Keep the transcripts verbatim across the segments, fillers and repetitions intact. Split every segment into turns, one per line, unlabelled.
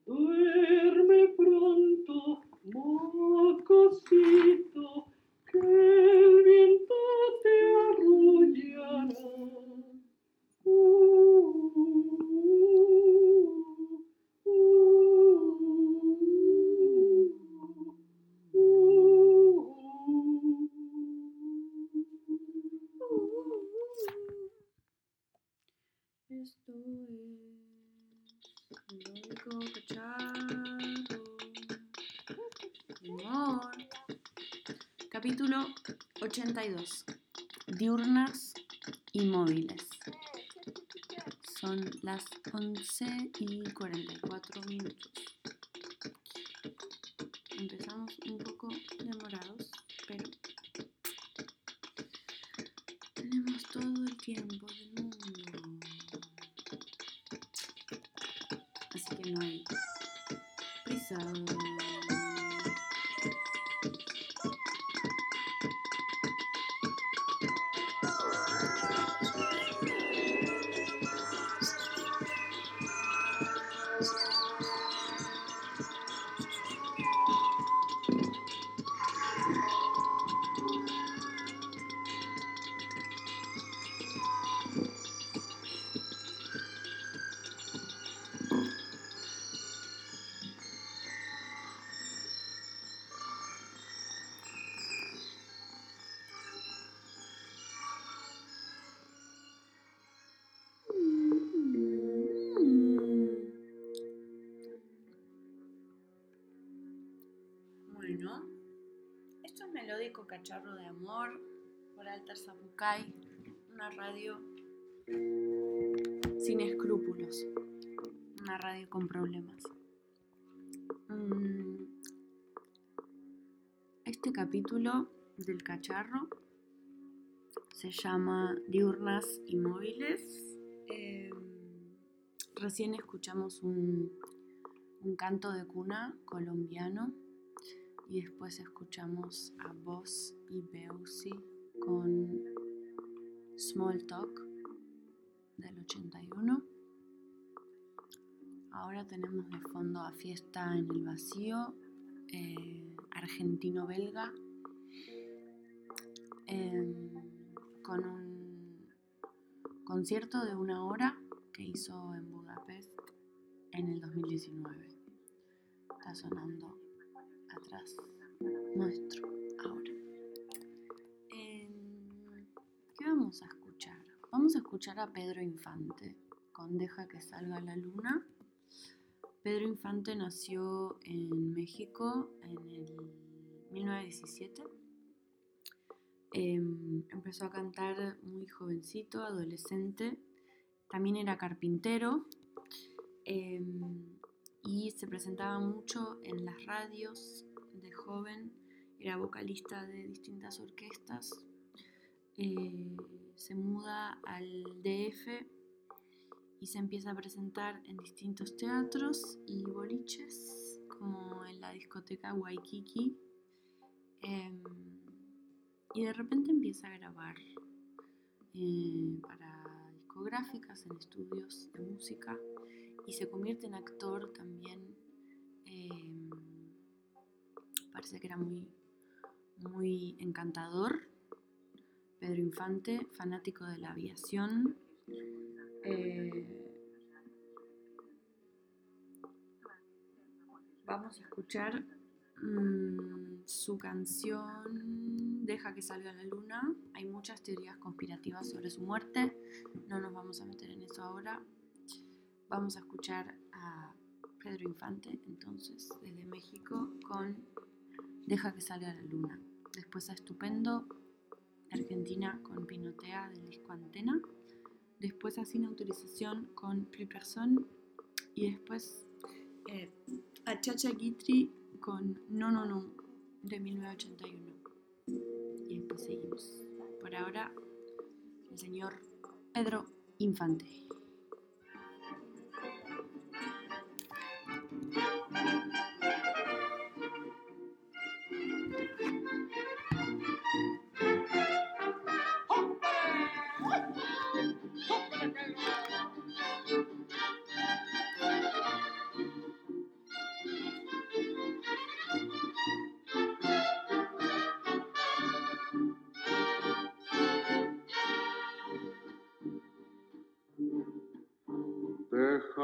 Duerme pronto, mocosito, que el viento te arrullará. Uh, uh, uh, uh,
Esto es Melódico Cacharro de Humor. Capítulo ochenta y dos. Diurnas y móviles. Son las once y cuarenta y cuatro minutos. Empezamos un poco demorados, pero tenemos todo el tiempo del mundo. Así que no hay prisa. Bueno, esto es Melódico Cacharro de Amor por Alter Zapucay, una radio sin escrúpulos, una radio con problemas. Este capítulo del cacharro se llama Diurnas y móviles. Eh, recién escuchamos un, un canto de cuna colombiano. Y después escuchamos a Boss y Beusi con Small Talk del ochenta y uno. Ahora tenemos de fondo a Fiesta en el Vacío, eh, argentino-belga, eh, con un concierto de una hora que hizo en Budapest en el dos mil diecinueve. Está sonando atrás nuestro ahora. Eh, ¿Qué vamos a escuchar? Vamos a escuchar a Pedro Infante con Deja que salga la luna. Pedro Infante nació en México en el mil novecientos diecisiete. Eh, empezó a cantar muy jovencito, adolescente. También era carpintero. Eh, y se presentaba mucho en las radios de joven, era vocalista de distintas orquestas, eh, se muda al D F y se empieza a presentar en distintos teatros y boliches, como en la discoteca Waikiki, eh, y de repente empieza a grabar eh, para discográficas, en estudios de música, y se convierte en actor también. Eh, parece que era muy, muy encantador. Pedro Infante, fanático de la aviación. Eh, vamos a escuchar mmm, su canción Deja que salga la luna. Hay muchas teorías conspirativas sobre su muerte. No nos vamos a meter en eso ahora. Vamos a escuchar a Pedro Infante, entonces, desde México, con Deja que salga la luna. Después a Estupendo, Argentina, con Pinotea del disco Antena. Después a Sin Autorización con Plus Personne. Y después eh, a Chacha Guitry con No No No de mil novecientos ochenta y uno. Y después seguimos. Por ahora, el señor Pedro Infante.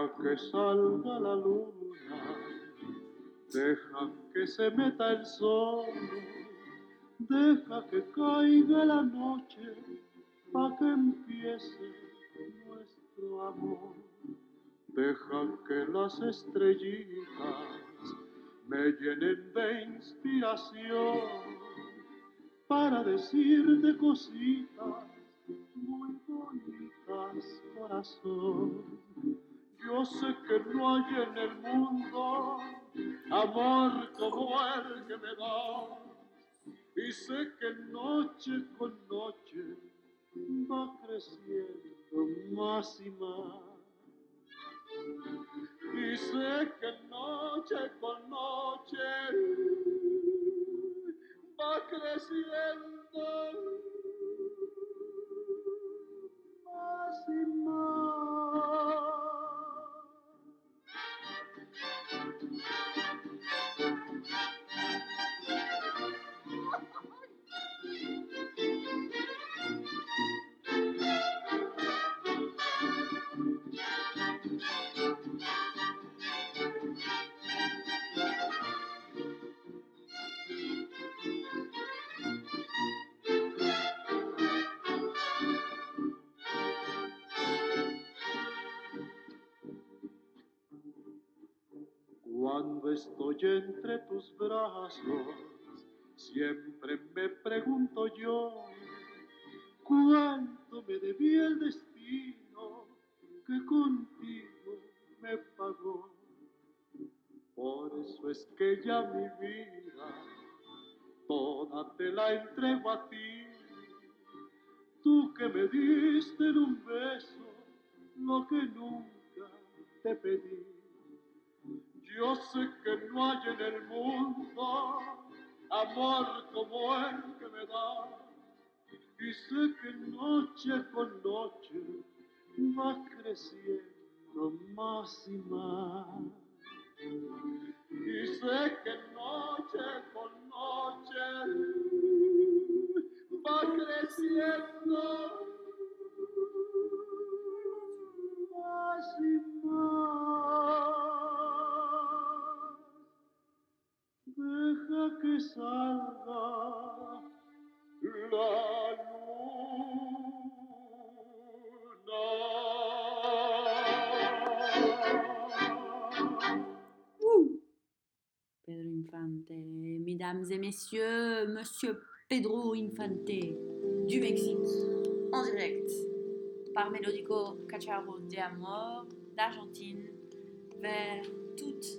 Deja que salga la luna, deja que se meta el sol, deja que caiga la noche, pa' que empiece nuestro amor. Deja que las estrellitas me llenen de inspiración para decirte cositas muy bonitas, corazón. Yo sé que no hay en el mundo amor como el que me das, y sé que noche con noche va creciendo más y más. Y sé que noche con noche va creciendo más y más. Cuando estoy entre tus brazos, siempre me pregunto yo, ¿cuánto me debía el destino que contigo me pagó? Por eso es que ya mi vida toda te la entrego a ti, tú que me diste en un beso lo que nunca te pedí. Yo sé que no hay en el mundo amor como el que me da, y sé que noche con noche va creciendo más y más. Y sé que noche con noche va creciendo más y más. Deja que salga la luna.
Uh, Pedro Infante, mesdames et messieurs, monsieur Pedro Infante du Mexique, en direct par Melódico Cacharro de Amor d'Argentine vers toutes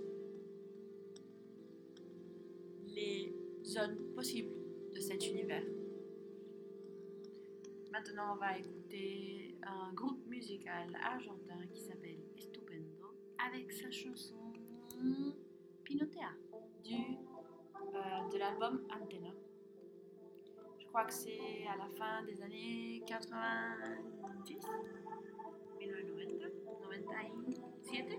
les zones possibles de cet univers. Maintenant, on va écouter un groupe musical argentin qui s'appelle Estupendo avec sa chanson Pinotea du, euh, de l'album Antena. Je crois que c'est à la fin des années quatre-vingt-dix, mille novecientos noventa, quatre-vingt-dix-sept.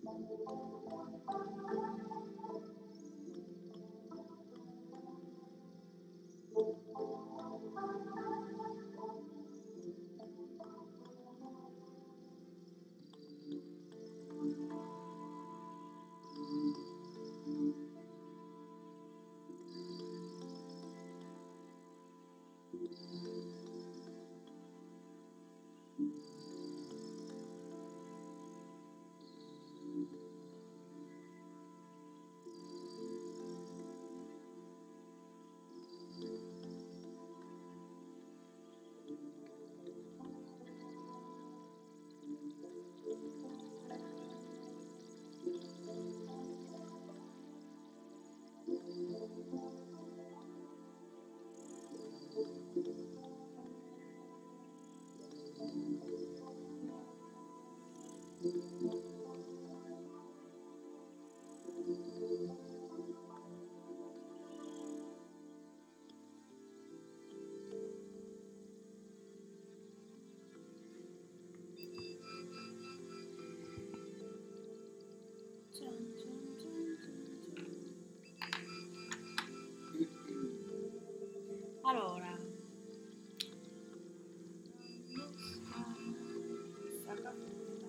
Allora, sacapuntas.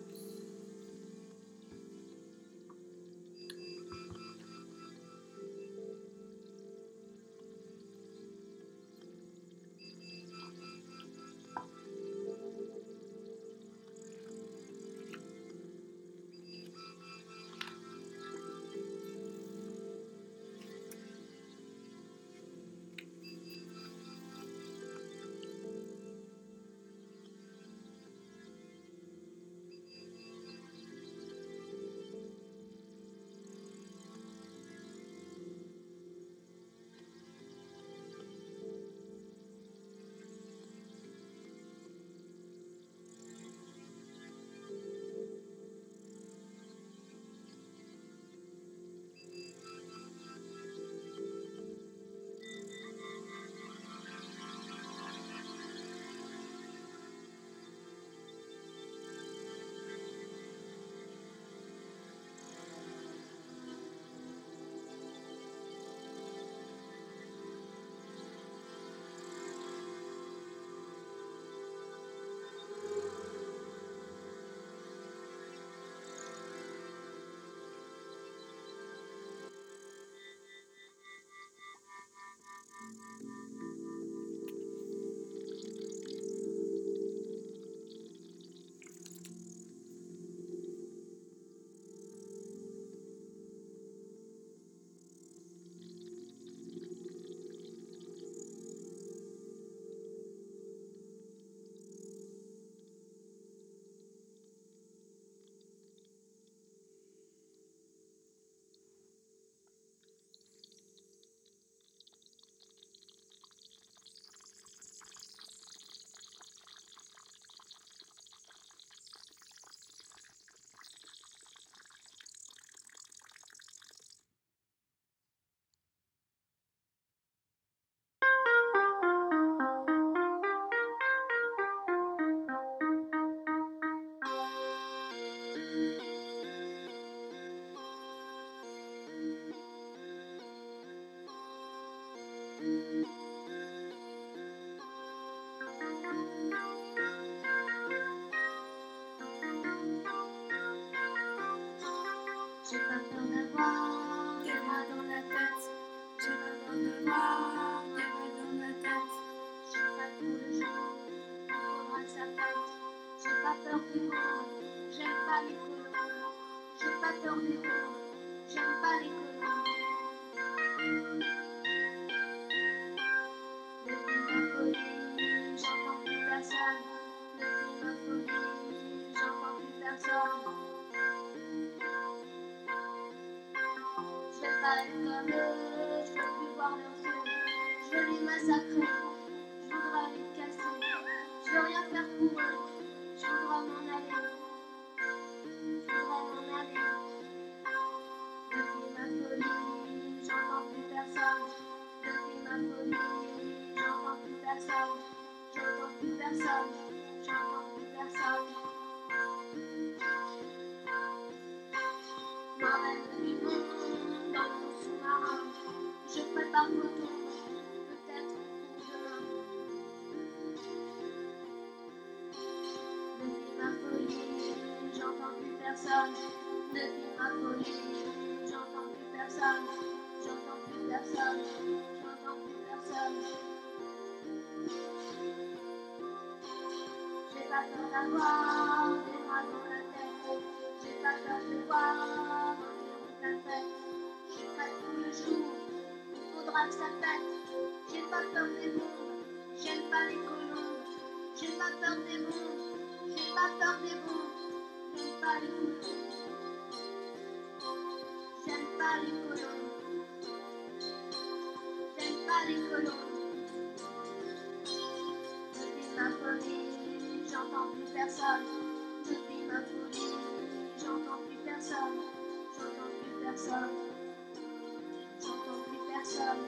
J'ai pas peur d'avoir des rats dans la tête. J'ai pas peur d'avoir des rats dans la tête. J'ai pas tous les jours, il faudra que ça pète. J'ai pas peur des mots, j'aime pas les colons. J'ai pas peur des mots, j'aime pas les colons. Depuis ma folie, j'entends plus personne. Depuis ma folie, j'entends plus personne. Je vais pas être comme eux, je veux plus voir leurs yeux. Je veux les massacrer, je voudrais les casser. Je veux rien faire pour eux, je voudrais m'en aller. Je voudrais m'en aller. Depuis ma folie, j'entends plus personne. Depuis ma folie, j'entends plus personne. J'entends plus personne, j'entends plus personne. par photo, peut-être pour demain. Depuis ma folie, j'entends plus personne. Depuis ma folie, j'entends plus personne. J'entends plus personne. J'entends plus personne. J'ai pas peur d'avoir des bras dans la tête. J'ai pas peur de voir environ la fête. Je suis prête pour le jour, il faudra que ça pète. J'ai pas peur des bombes, j'aime pas les colons. J'ai pas peur des bombes, j'ai pas peur des bombes. J'aime pas les colons. J'aime pas les colons. J'aime pas les colons. Depuis ma folie, j'entends plus personne. Depuis ma folie, j'entends plus personne. J'entends plus personne. J'entends plus personne.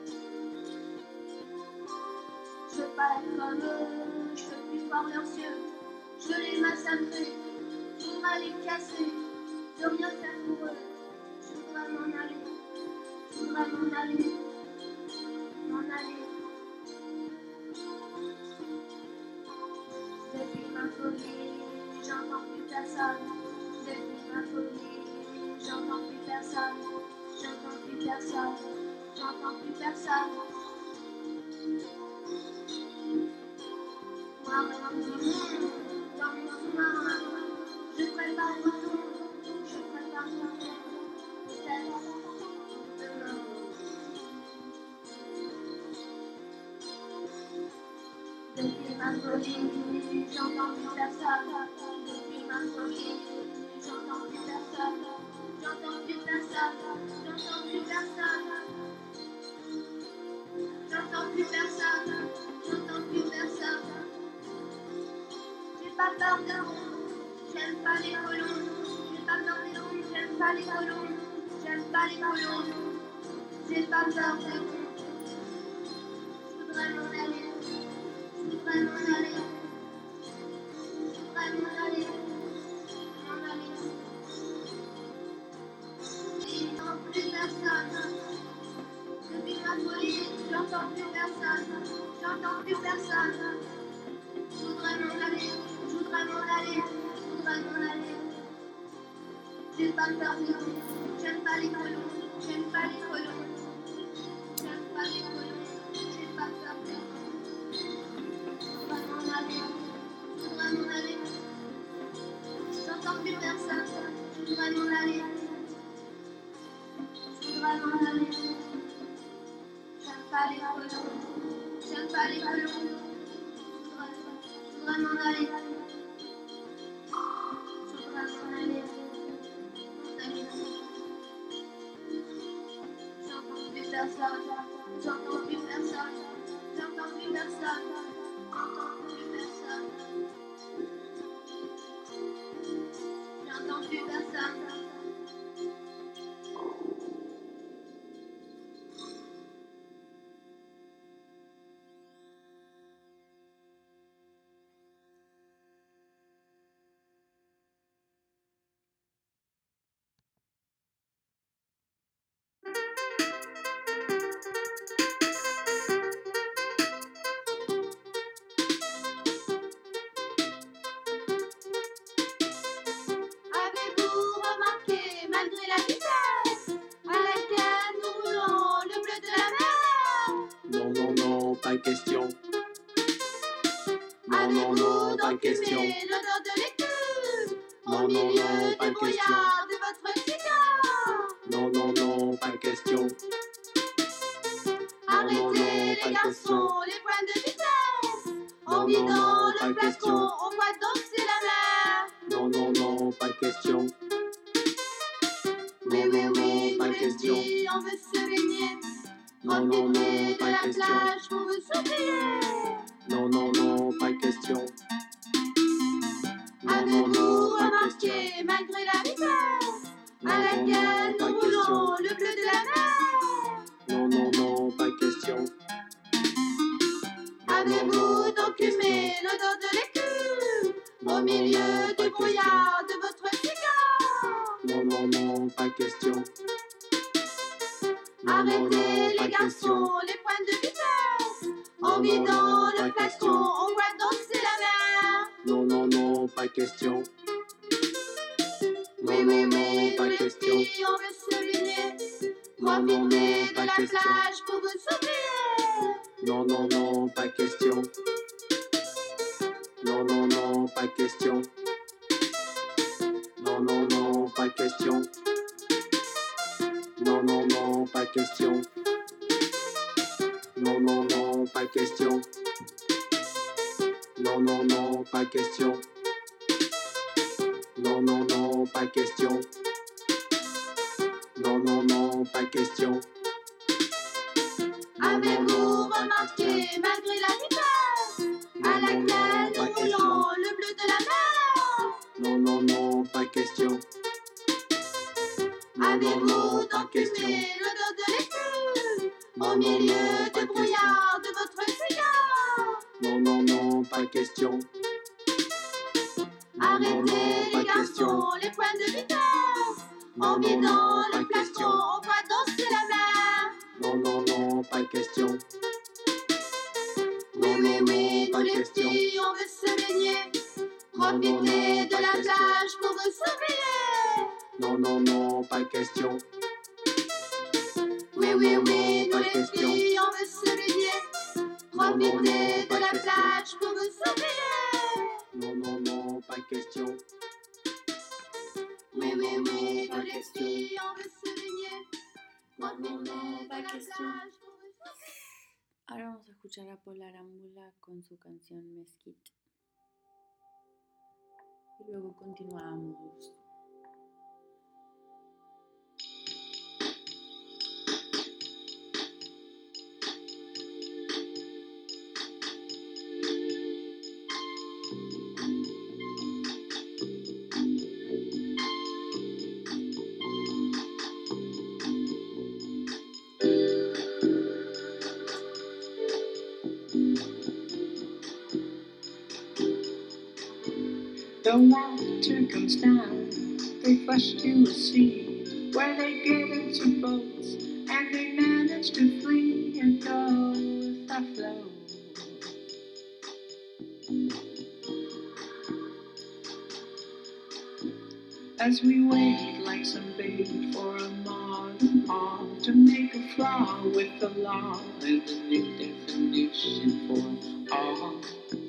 Je veux pas être comme eux, je veux plus voir leurs yeux. Je veux les massacrer, je voudrais les casser, de rien faire pour eux. Je voudrais m'en aller, je voudrais m'en aller, m'en aller. Depuis ma folie, j'entends plus personne. Depuis ma folie, j'entends plus personne. J'entends plus personne. J'entends plus personne. Moi, rien du monde, dans mon sous-marin, je prépare mon nom, je prépare mon nom, peut-être demain. Depuis ma folie, j'entends plus personne. Depuis ma folie, j'entends plus personne. J'entends plus personne. J'entends plus personne. J'entends plus personne. J'entends plus personne. J'ai pas peur de ronds, j'aime pas les colons. J'ai pas peur des ronds, j'aime pas les colons. J'aime pas les colons. J'ai pas peur des ronds. Je voudrais m'en aller. Je voudrais m'en aller. Je voudrais m'en aller. M'en aller. J'entends plus personne. Depuis ma folie, j'entends plus personne. J'entends plus personne. Je voudrais m'en aller. Je voudrais m'en aller. Je voudrais m'en aller. J'ai pas peur des ronds. J'aime pas les colons. J'aime pas les colons. J'aime pas les colons. J'ai pas peur des ronds. Je voudrais m'en aller. Je voudrais m'en aller. J'entends plus personne. Je voudrais m'en aller. Je voudrais m'en aller. J'aime pas les colons. J'aime pas les colons. Je voudrais m'en aller. Je voudrais m'en aller. J'entends plus personne. J'entends plus personne. J'entends plus personne. J'entends plus personne. J'entends plus personne. Avez-vous remarqué, malgré la vitesse à laquelle nous roulons, le bleu de la mer?
Non, non, non, pas question. Non, non,
Avez-vous
non, pas
donc
question.
aimé l'odeur de l'écume au
Non, non,
milieu
non,
du
pas question.
brouillard de votre cigare?
Non, non, non, pas question. Non, non,
Arrêtez
non,
les
pas
garçons,
question.
les points de vitesse. En
Non, non,
vidant
non,
le
pas
flacon,
question.
on voit danser la mer.
Non, non, non, pas question.
Oui,
Non,
oui,
non,
oui,
non,
nous
pas
les
question.
filles, on veut se baigner.
Non, non, non,
Profiter de
pas
la
question.
plage pour vous sourire.
Non, non, non, pas question. Non, non,
Avez-vous
non, pas
remarqué,
question.
malgré la vitesse à
Non, non,
laquelle
non, pas
nous
question.
roulons, le bleu de la mer?
Non, non, non, pas question. Non, non,
Avez-vous
non, pas
donc
question.
aimé l'odeur de l'écume
Non,
au
non,
milieu
non, pas
du
question.
brouillard de votre cigare?
Non, non, non, pas question.
Arrêtez les garçons, les pointes de vitesse. En vidant le flacon, on voit danser la mer.
Non, non, non, pas question.
Oui, oui, oui, nous les filles, on veut se baigner. Profitez de la plage pour vous oublier.
Non, non, non, pas question. Non, non, non, pas question. Non, non, non, pas question. Non, non, non, pas question. Non, non, non, pas question. Non, non, non, pas question. Non, non, non, pas question. Non, non, non, pas question.
Avez-vous remarqué, malgré la vitesse, à laquelle nous roulons le bleu de la mer?
Non, non, non, pas question.
Avez-vous donc aimé l'odeur de l'écu au milieu du brouillard de votre cigare?
Non, non, non, pas question.
Arrêtez les garçons, les points de vitesse. En vidant le flacon, on va danser la mer.
Non, non, non, pas question.
Oui, oui, oui, nous les filles, on veut se baigner. Profitez de la plage pour vous oublier.
Non, non, non, pas question.
Oui, oui, oui, nous les filles, on veut se baigner. Profitez de la plage pour vous oublier.
Non, non, non, pas question.
Oui, oui, oui, nous les filles, on veut se baigner. Profitez de la plage pour vous oublier.
Ahora vamos a escuchar a Paula Arámbula con su canción Mesquite. Y luego continuamos.
The water comes down, they flush to a sea, where they get into boats, and they manage to flee and go with the flow. As we wait like some bait for a modern paw to make a flaw with the law and the new definition for all.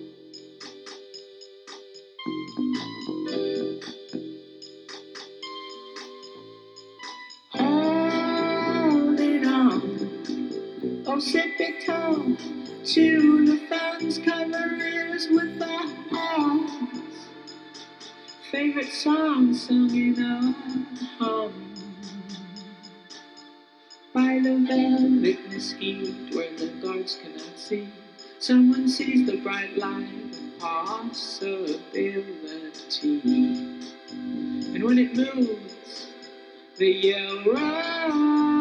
Hold it on, oh sip it tall, to the fountains cover ears with the horns. Favorite song sung in a hum by the velvet mesquite where the guards cannot see. Someone sees the bright light of possibility, and when it moves, they yell run.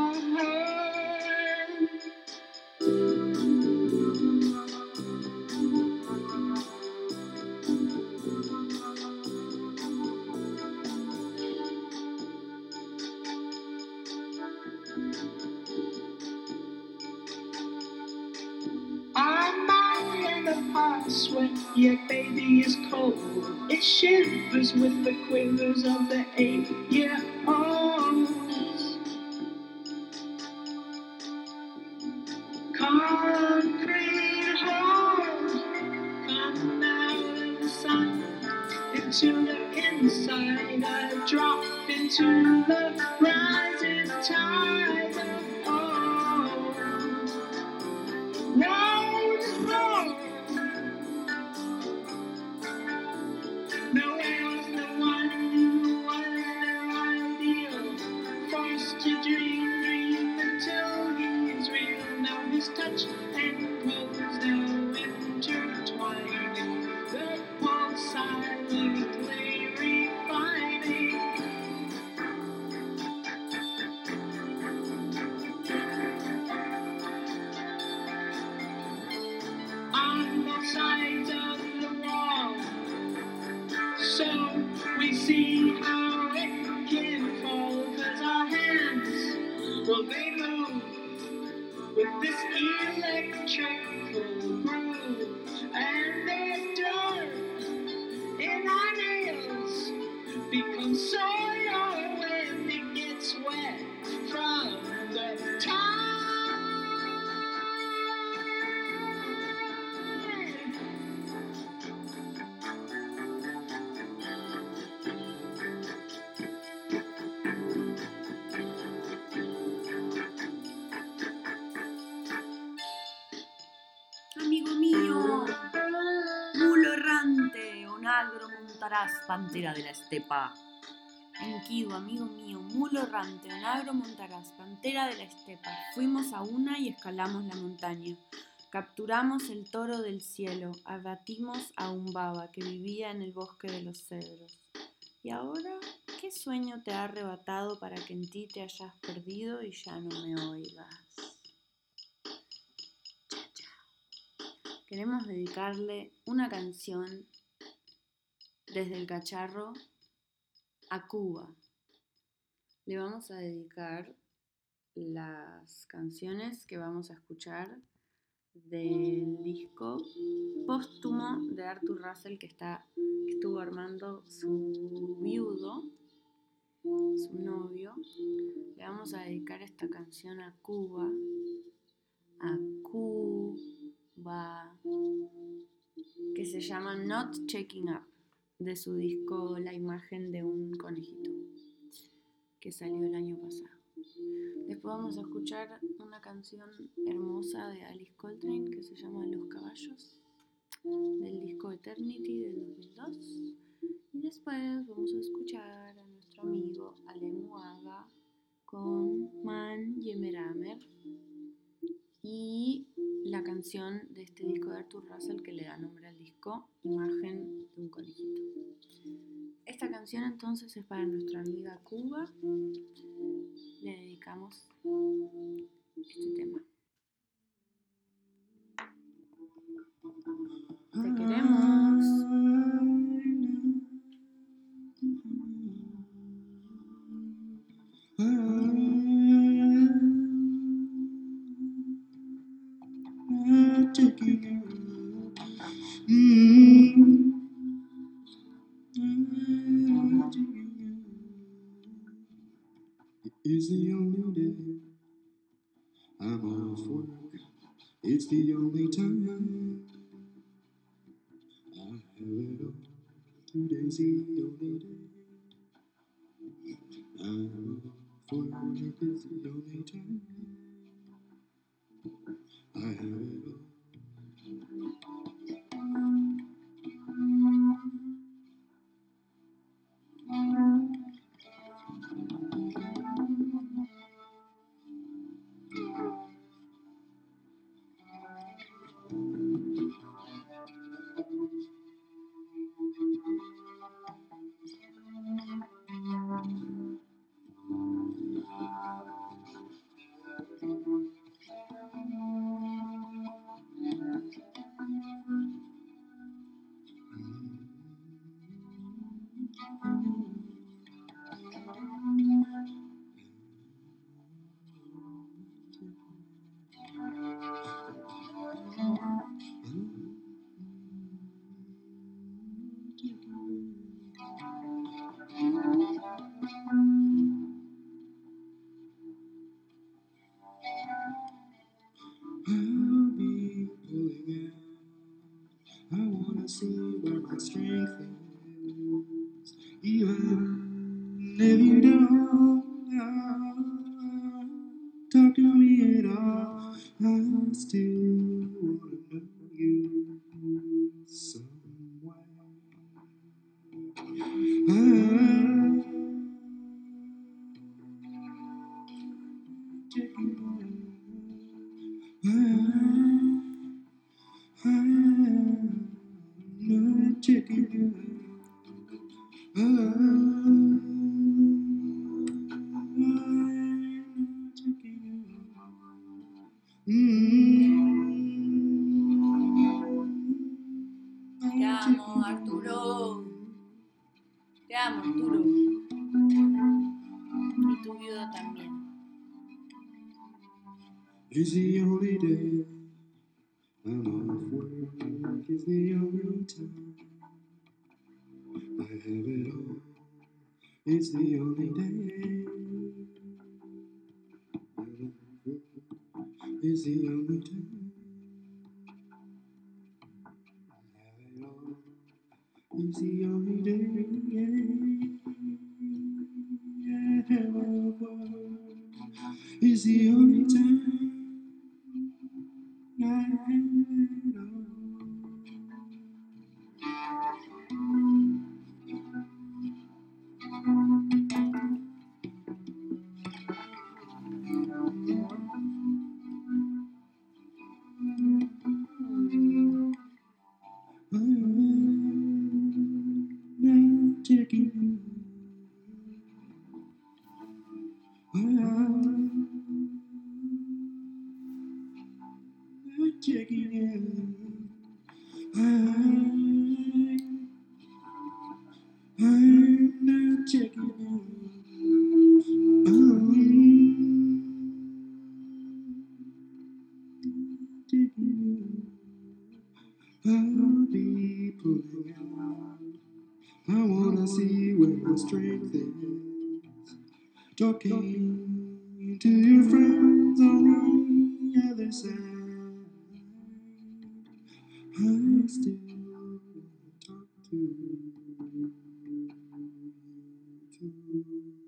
I'm out in the past when your baby is cold. It shivers with the quivers of the eight-year-olds. Concrete hard, come out of the sun into the inside. I drop into the rising tide of all. Road is road. Nowhere was the one who was their ideal. Forced to dream, dream until he's real. Now his touch and clothes now intertwining. The pulse silently refining.
montarás, pantera de la estepa. Enkidu, amigo mío, mulo errante, onagro montarás, pantera de la estepa. Fuimos a una y escalamos la montaña. Capturamos el toro del cielo, abatimos a un baba que vivía en el bosque de los cedros. Y ahora, ¿qué sueño te ha arrebatado para que en ti te hayas perdido y ya no me oigas? Cha, cha. Queremos dedicarle una canción desde el cacharro a Cuba. Le vamos a dedicar las canciones que vamos a escuchar del disco póstumo de Arthur Russell que, está, que estuvo armando su viudo, su novio. Le vamos a dedicar esta canción a Cuba, a Cuba, que se llama Not Checking Up, de su disco La imagen de un conejito, que salió el año pasado. Después vamos a escuchar una canción hermosa de Alice Coltrane que se llama Los caballos, del disco Eternity del dos mil dos. Y después vamos a escuchar a nuestro amigo Ale Muaga con Man Yemeramer y la canción de este disco de Arthur Russell que le da nombre al disco, Imagen de un conejito. Esta canción entonces es para nuestra amiga Cuba. Le dedicamos este tema. Te queremos.
It's the only day I'm off work. It's the only time I have it all. Today's the only day I'm off work. It's the only time I have it all. I'll be pulling out. I wanna see where my strength is. Even if you don't talk to me at all, I still wanna know you some way. I'm checking out. I'm not checking out. I'm not checking out.
Te amo, Arturo. Te amo, Arturo. Y tu viudo también.
It's the only day I'm off work. It's the only time I have it all. It's the only day I'm off work. It's the only time I have it all. It's the only day I have it all. It's the only time I have it all. taking you. I'm, I'm not checking you. I'm taking you. I'll be pulling out. I wanna see where your strength is. Talking to your friends on the other side. I still wanna talk to you too.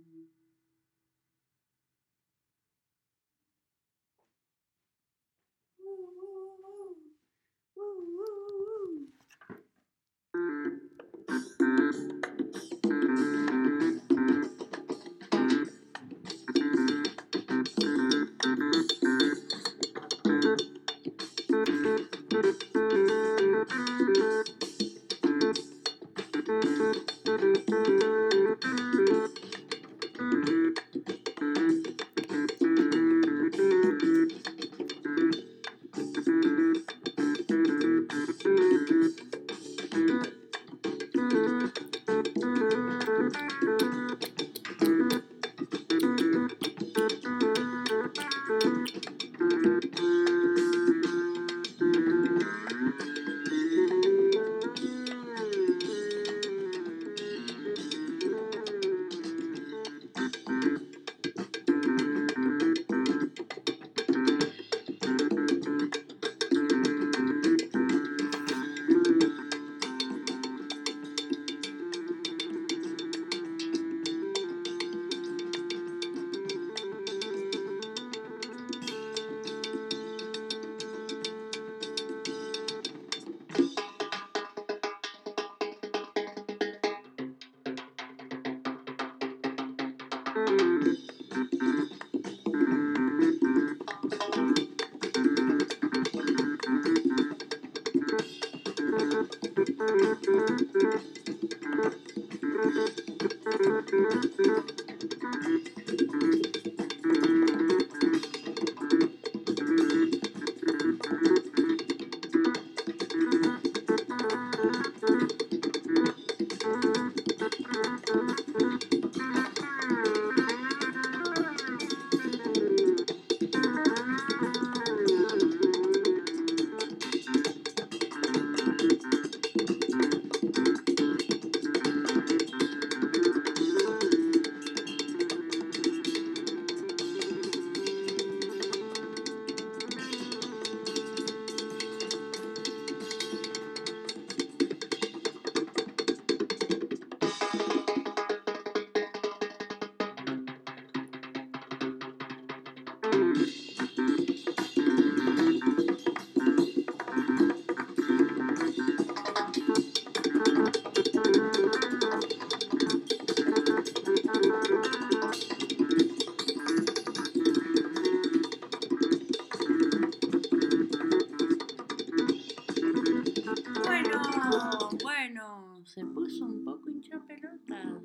Bueno, bueno, se puso un poco hinchapelotas.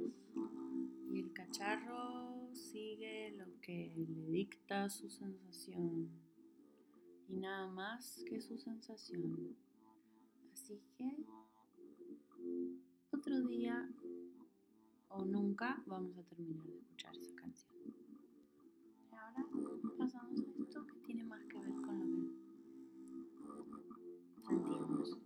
Y el cacharro sigue lo que le dicta su sensación. Y nada más que su sensación. Así que otro día o nunca vamos a terminar de escuchar esa canción. Y ahora pasamos a esto que tiene más que ver con lo que sentimos.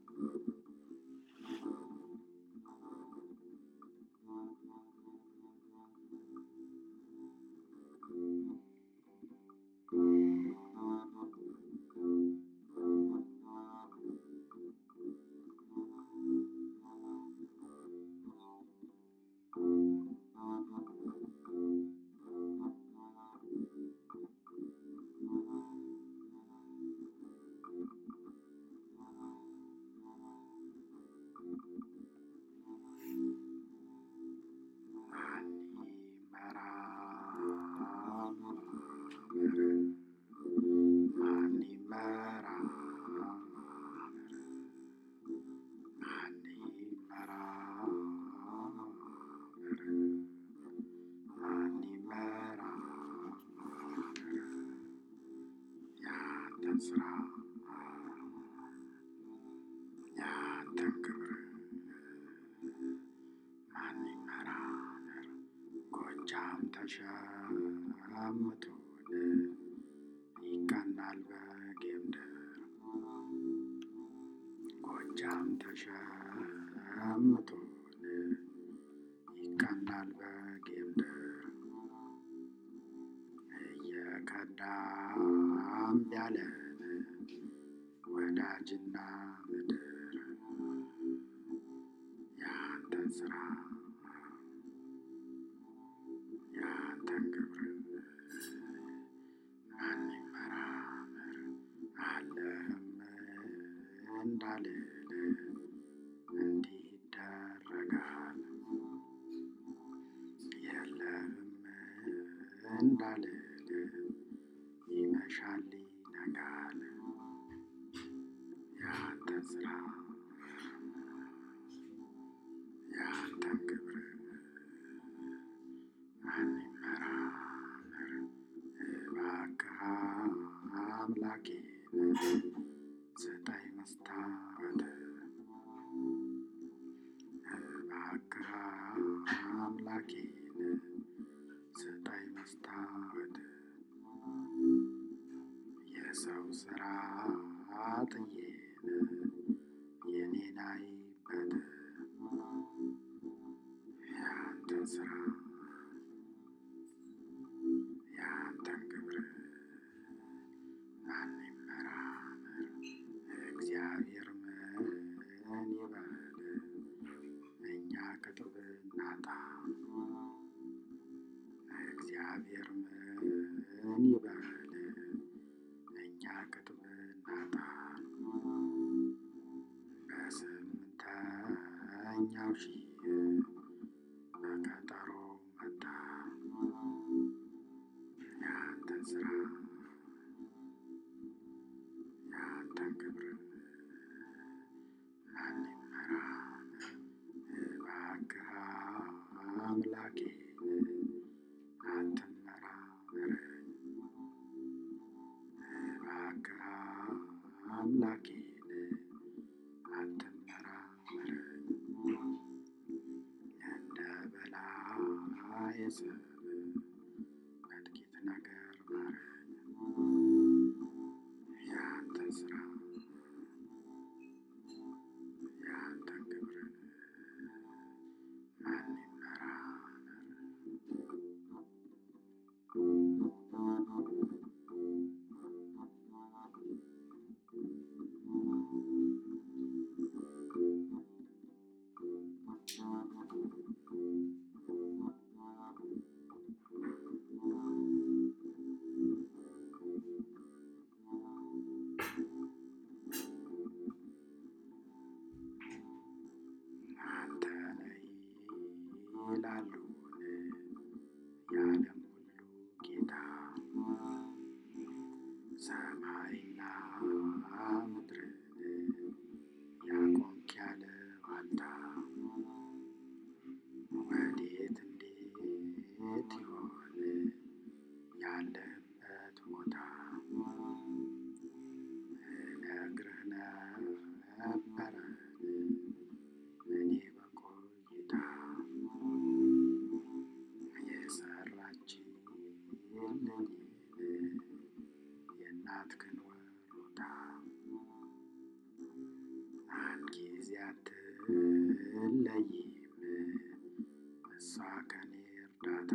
ጎጃም ተሸምቶን ይቀናል በጌምድር ጎጃም ተሸምቶን ይቀናል በጌምድር እየከዳም ያለን ወዳጅና ምድር ያንተን ስራ ያንተን ግብር ማን ይመራመር አለህም እንዳልል እንዲህ ይደረጋል የለህም እንዳልል ይመሻል ይነጋል ያንተን ስራ ያንተን ግብር ማን ይመራመር እባክህ አምላኬን ስጠኝ መስታወት እባክህ አምላኬን ስጠኝ መስታወት የሰው ስራ ጥዬን የኔን አይበት ያንተን ስራ ያንተን ግብር ማን ይመራመር እግዚአብሔር ምን ይበል እኛ ቅጥር ብናጣ እግዚአብሔር ምን ይበል እኛ ቅጥር ብናጣ በስምንተኛው ሺህ በቀጠሮ መጣ ያንተን ስራ ያንተን ግብር ማን ይመራመር እባክህ አምላኬን አትመራመረኝ እባክህ አምላኬን አትመራመረኝ እንደ በላይ ስብ በጥቂት ነገር ማረኝ ያንተን ስራ ያንተን ግብር ማን ይመራመር አንተ ነህ ይላሉን የዓለም ሁሉ ጌታ ሰማይና ምድርን ያቆምክ ያለ ዋልታ ወዴት እንዴት ይሆን ያለህበት ቦታ እነግርህ ነበረን እኔ በቆይታ የሰራችልኝን የእናትህን ወሮታ አንድ ጊዜ አትለይም እሷ ከኔ እርዳታ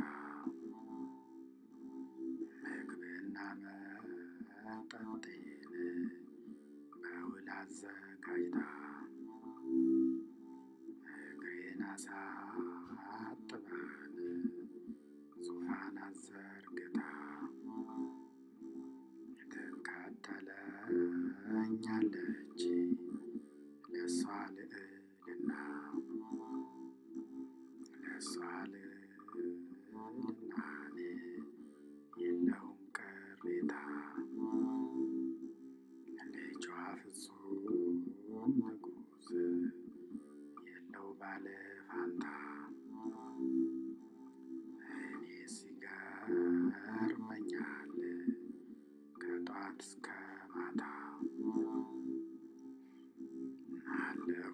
ምግብና መጠጤን በውል አዘጋጅታ እግሬን አሳጥባን ዙፋን አዘርግታ ትከተለኛለች ለእሷ ልዕልና ለእሷ ልዕልናን የለውም ቅሬታ ልጇ ፍጹም ንጉሥ የለው ባለ ፋንታ እኔ ሲገርመኛል ከጧት እስከ ማታ አለሁ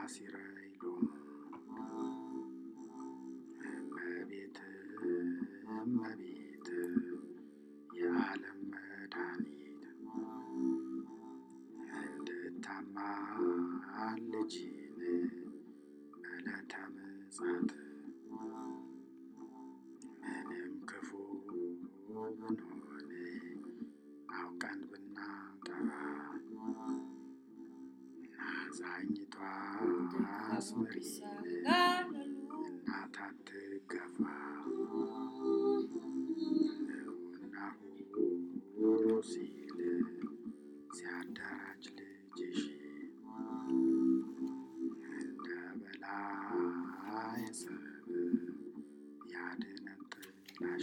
አሲረይሎም እመቤት እመቤት የዓለም መድኃኒት እንድታማልጂን በዕለተ ምጽአት ምንም ክፉ ብንሆን አውቀን ብናጠፋ አዛኝቷ አስምሪን እናት አትገፋ ነውናሁ ሲል ሲያደራጅ ልጅሽ እንደ በላይ ሰብ ያድነን ጥላሽ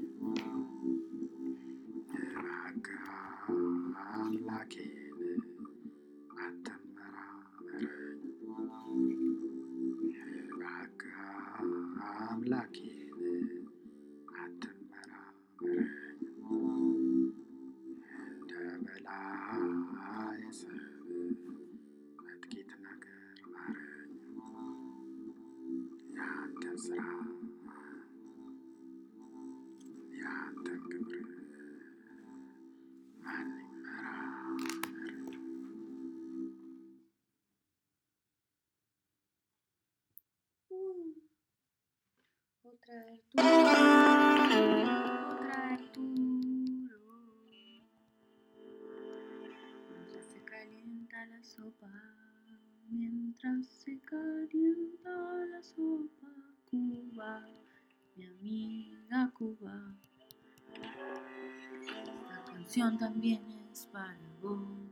እባክህ አምላኬን አትመራመረኝ እባክህ አምላኬን አትመራመረኝ እንደ በላይ ሰብ በጥቂት ነገር ማረኝ ያንተ ስራ ያንተን ግብር ማን ይመራመር?
Otra Arturo, otra Arturo. Mientras se calienta la sopa, mientras se calienta la sopa, Cuba, mi amiga Cuba. La canción también es para vos.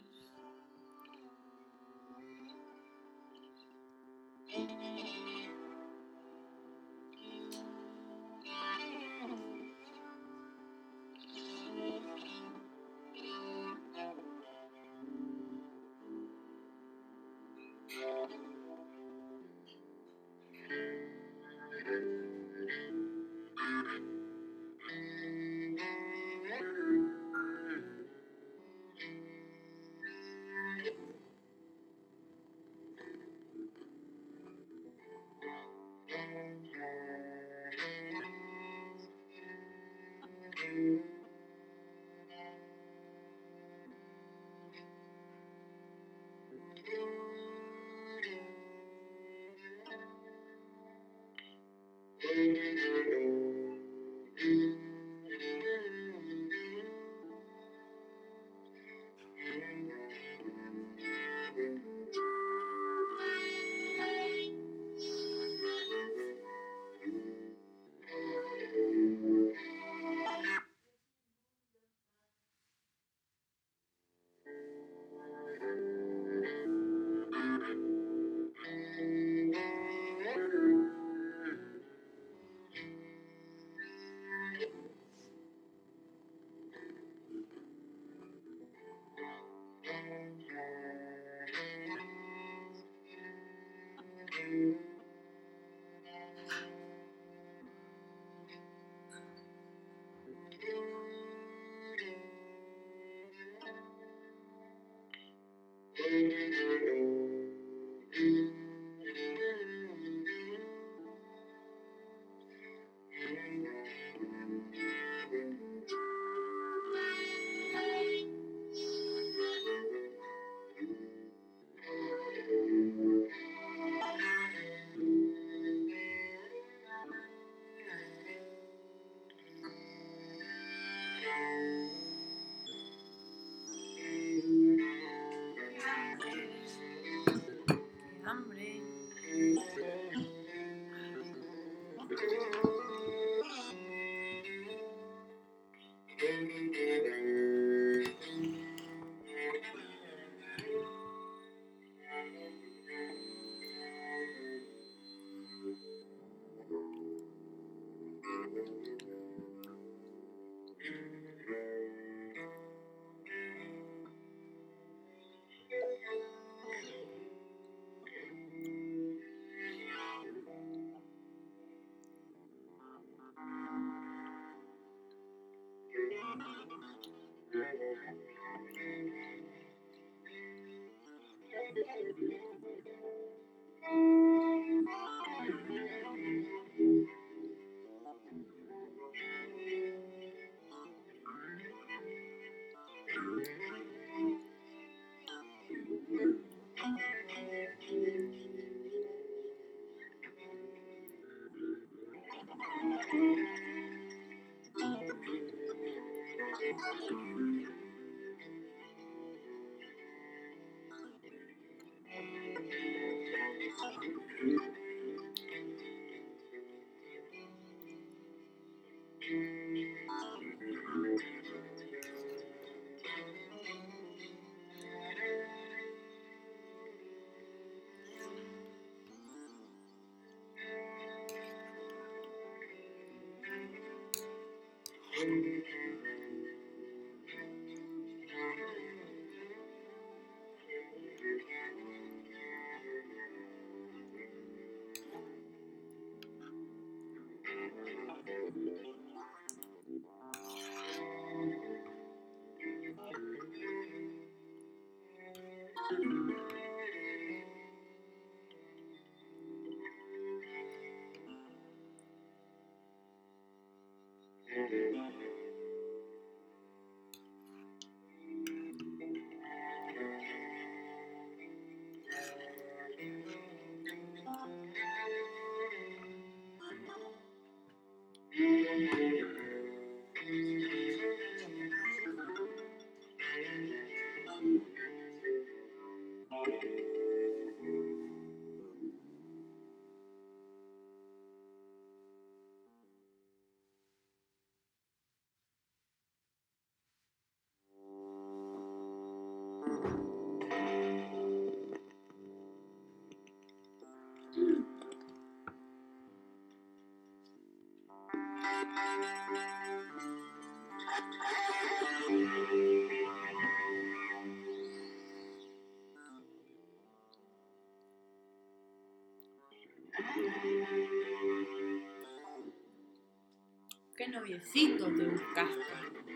¿Qué noviecito te buscaste?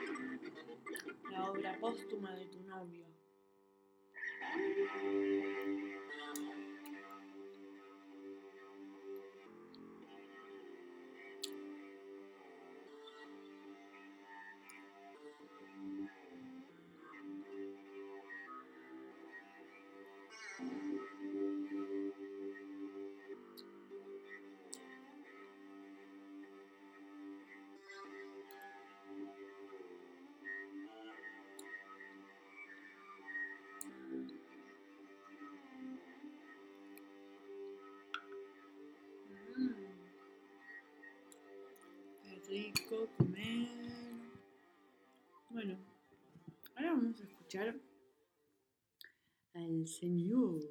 La obra póstuma de tu novio. Mm, qué rico comer. Bueno, ahora vamos a escuchar al señor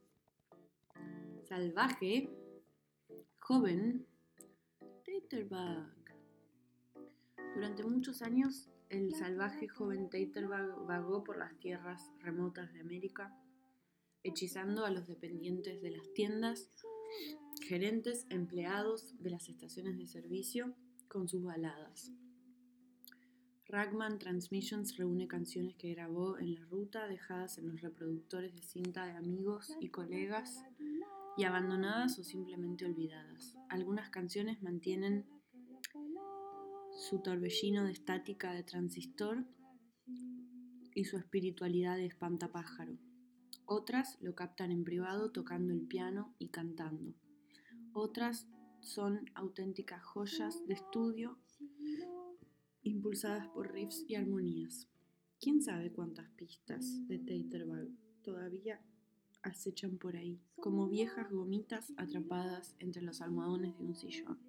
salvaje, joven, Taterbug. Durante muchos años, el salvaje joven Taterbug vagó por las tierras remotas de América, hechizando a los dependientes de las tiendas, gerentes, empleados de las estaciones de servicio con sus baladas. Ragman Transmissions reúne canciones que grabó en la ruta, dejadas en los reproductores de cinta de amigos y colegas, y abandonadas o simplemente olvidadas. Algunas canciones mantienen su torbellino de estática de transistor y su espiritualidad de espantapájaro. Otras lo captan en privado tocando el piano y cantando. Otras son auténticas joyas de estudio impulsadas por riffs y armonías. ¿Quién sabe cuántas pistas de Taterbug todavía acechan por ahí, como viejas gomitas atrapadas entre los almohadones de un sillón?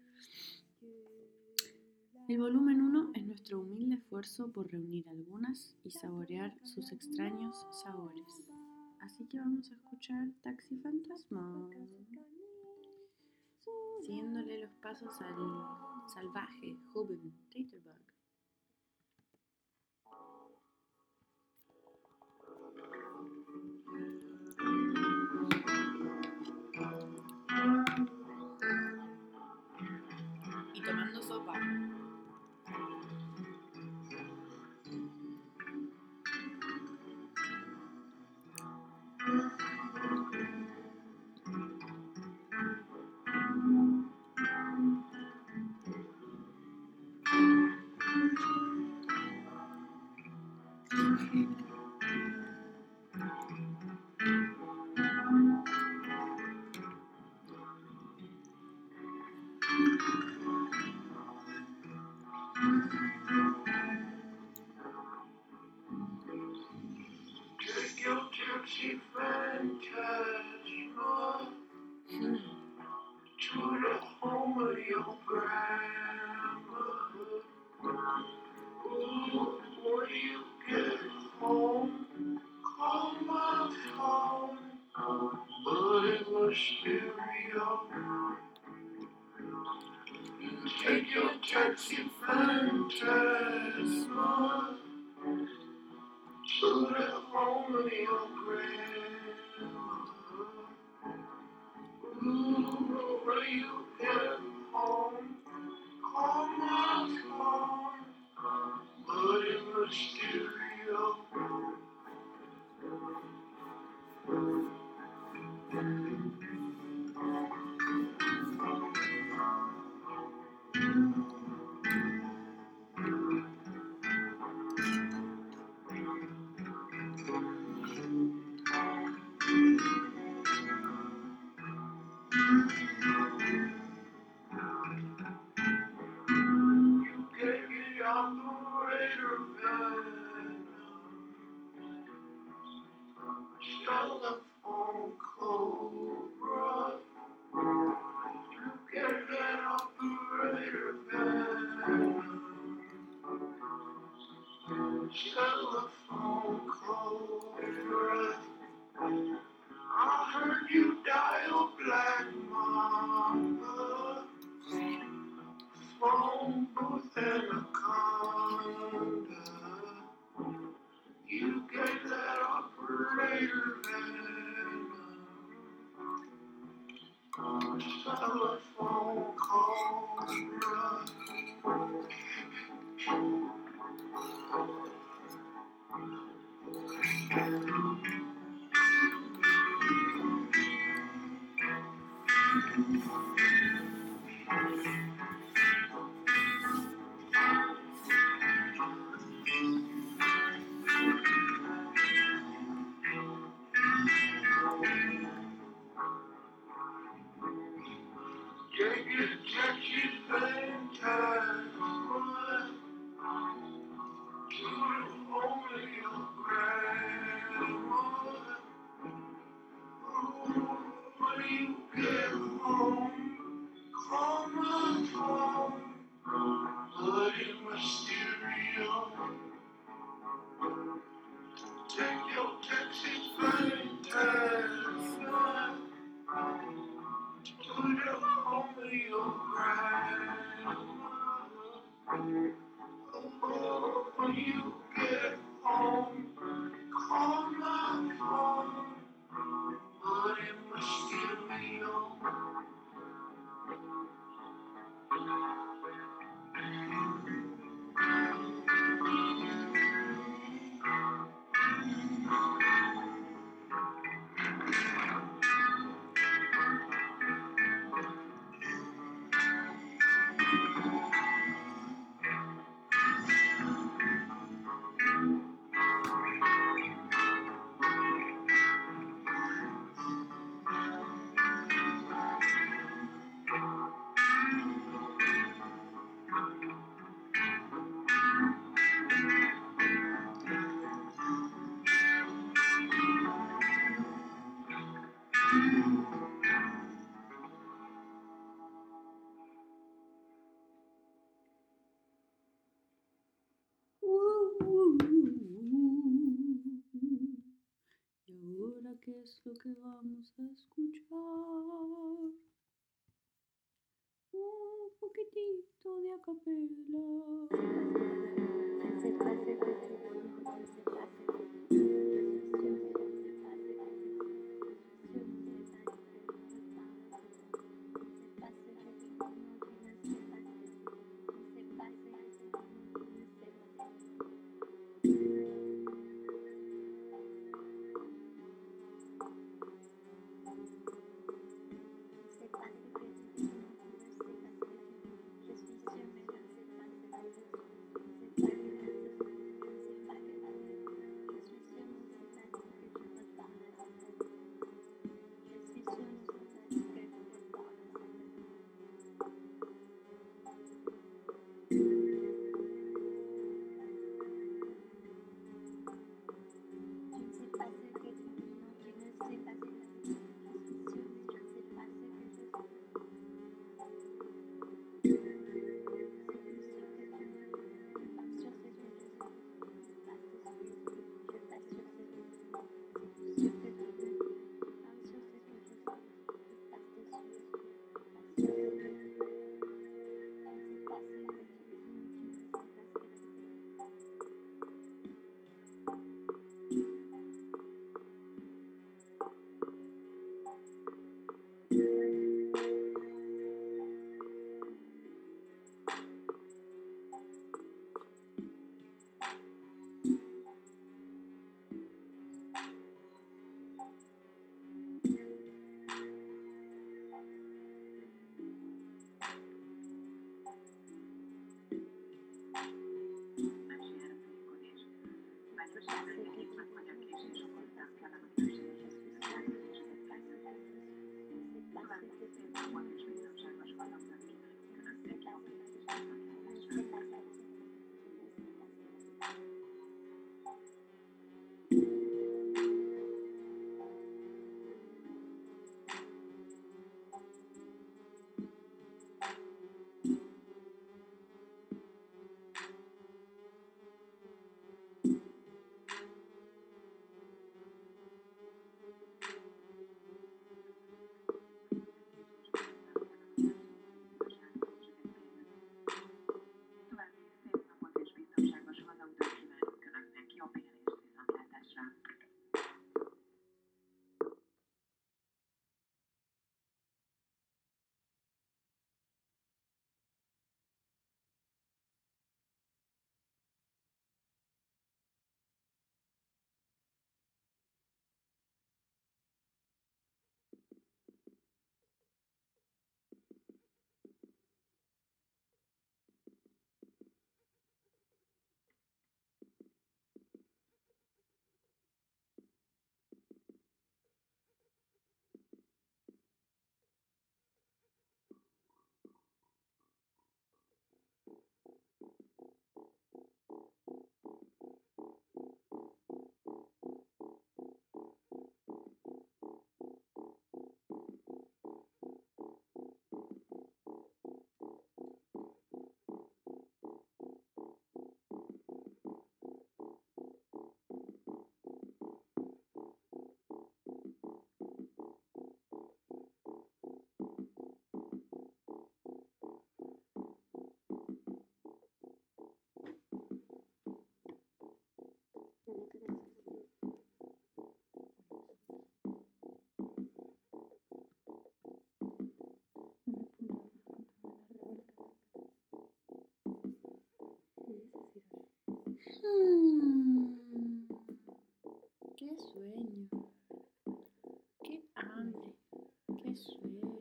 El volumen uno es nuestro humilde esfuerzo por reunir algunas y saborear sus extraños sabores. Así que vamos a escuchar Taxi Fantasma, siguiéndole los pasos al salvaje, joven Taterbug. Y tomando sopa.
to the home of your grandma. Ooh, when you get home, call my phone, but it was stereo. Take your taxi phantasma to the home of your grandma. Ooh, when you get home, call my phone, but it was stereo. You gave the operator venom, telephone cobra. You gave that operator venom, telephone cobra. I heard you dial Black Mamba, phone booth anaconda. You gave that operator venom, telephone cobra. Take your taxi phantasma to the home of your grandma. Ooh, when you get home, call my phone, but it was stereo. Take your taxi phantasma to the home of your grandma. Oh, when you get home, call my phone, but it was stereo.
¿Y ahora qué es lo que vamos a escuchar? Un poquitito de acapella. Mm, qué sueño, qué hambre, qué sueño.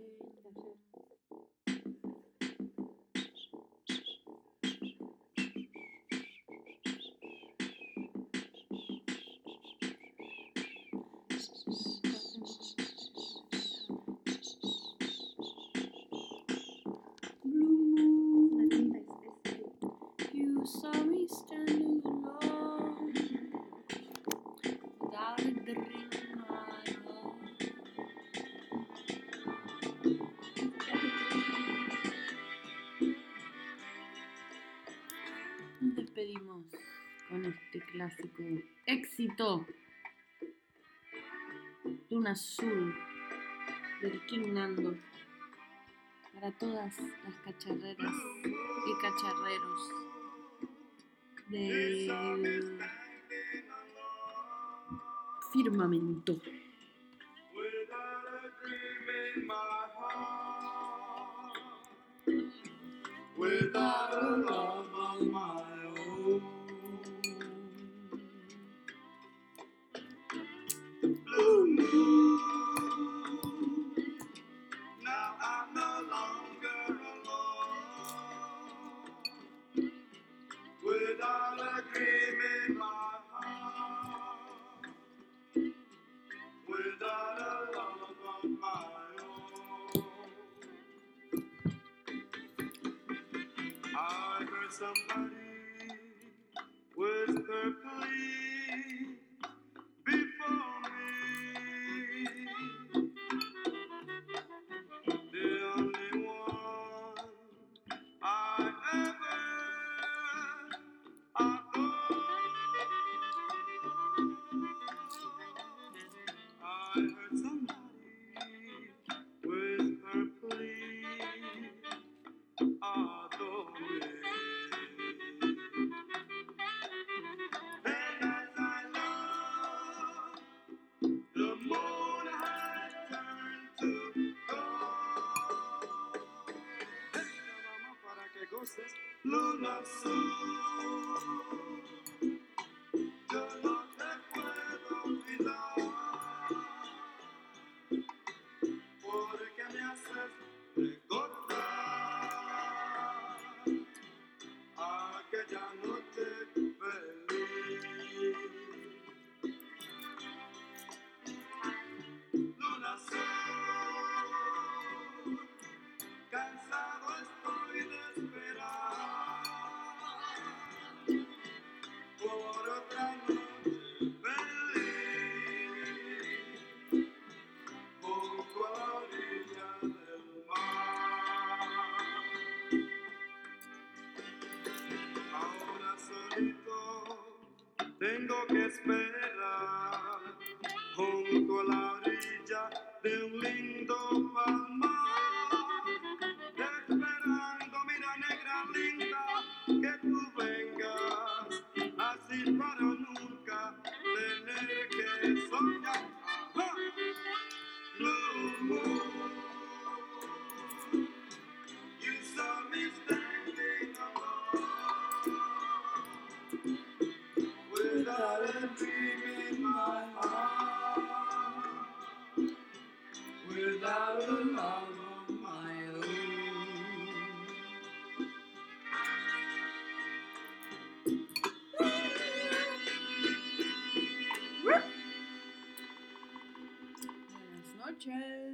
Blue moon, you saw me standing alone without a drink in my hand. Nos despedimos con este clásico éxito. Luna Azul del King Nando para todas las cacharreras y cacharreros del firmamento.
Without a dream in my heart, without a love of my own. Blue moon, now I'm no longer alone. Without a dream in my heart, without a love of my own. I heard somebody whisper please before me. The only one I ever adored. I heard somebody whisper please adore me. And as I look, the moon had turned to gold. Venga, vamos para que goces, luna azul. Yo no te puedo olvidar, porque me haces recordar aquella noche feliz. Luna azul, cansado estoy de esperar por otra noche feliz, junto a la orilla del mar. Ahora solito tengo que esperar junto a la orilla de un lindo palmar, esperando, mira negra linda, que tú vengas, así para nunca tener que soñar. Ajá. Blue moon, you saw me standing alone, without a dream in my heart, without a love of my own.
Buenas noches.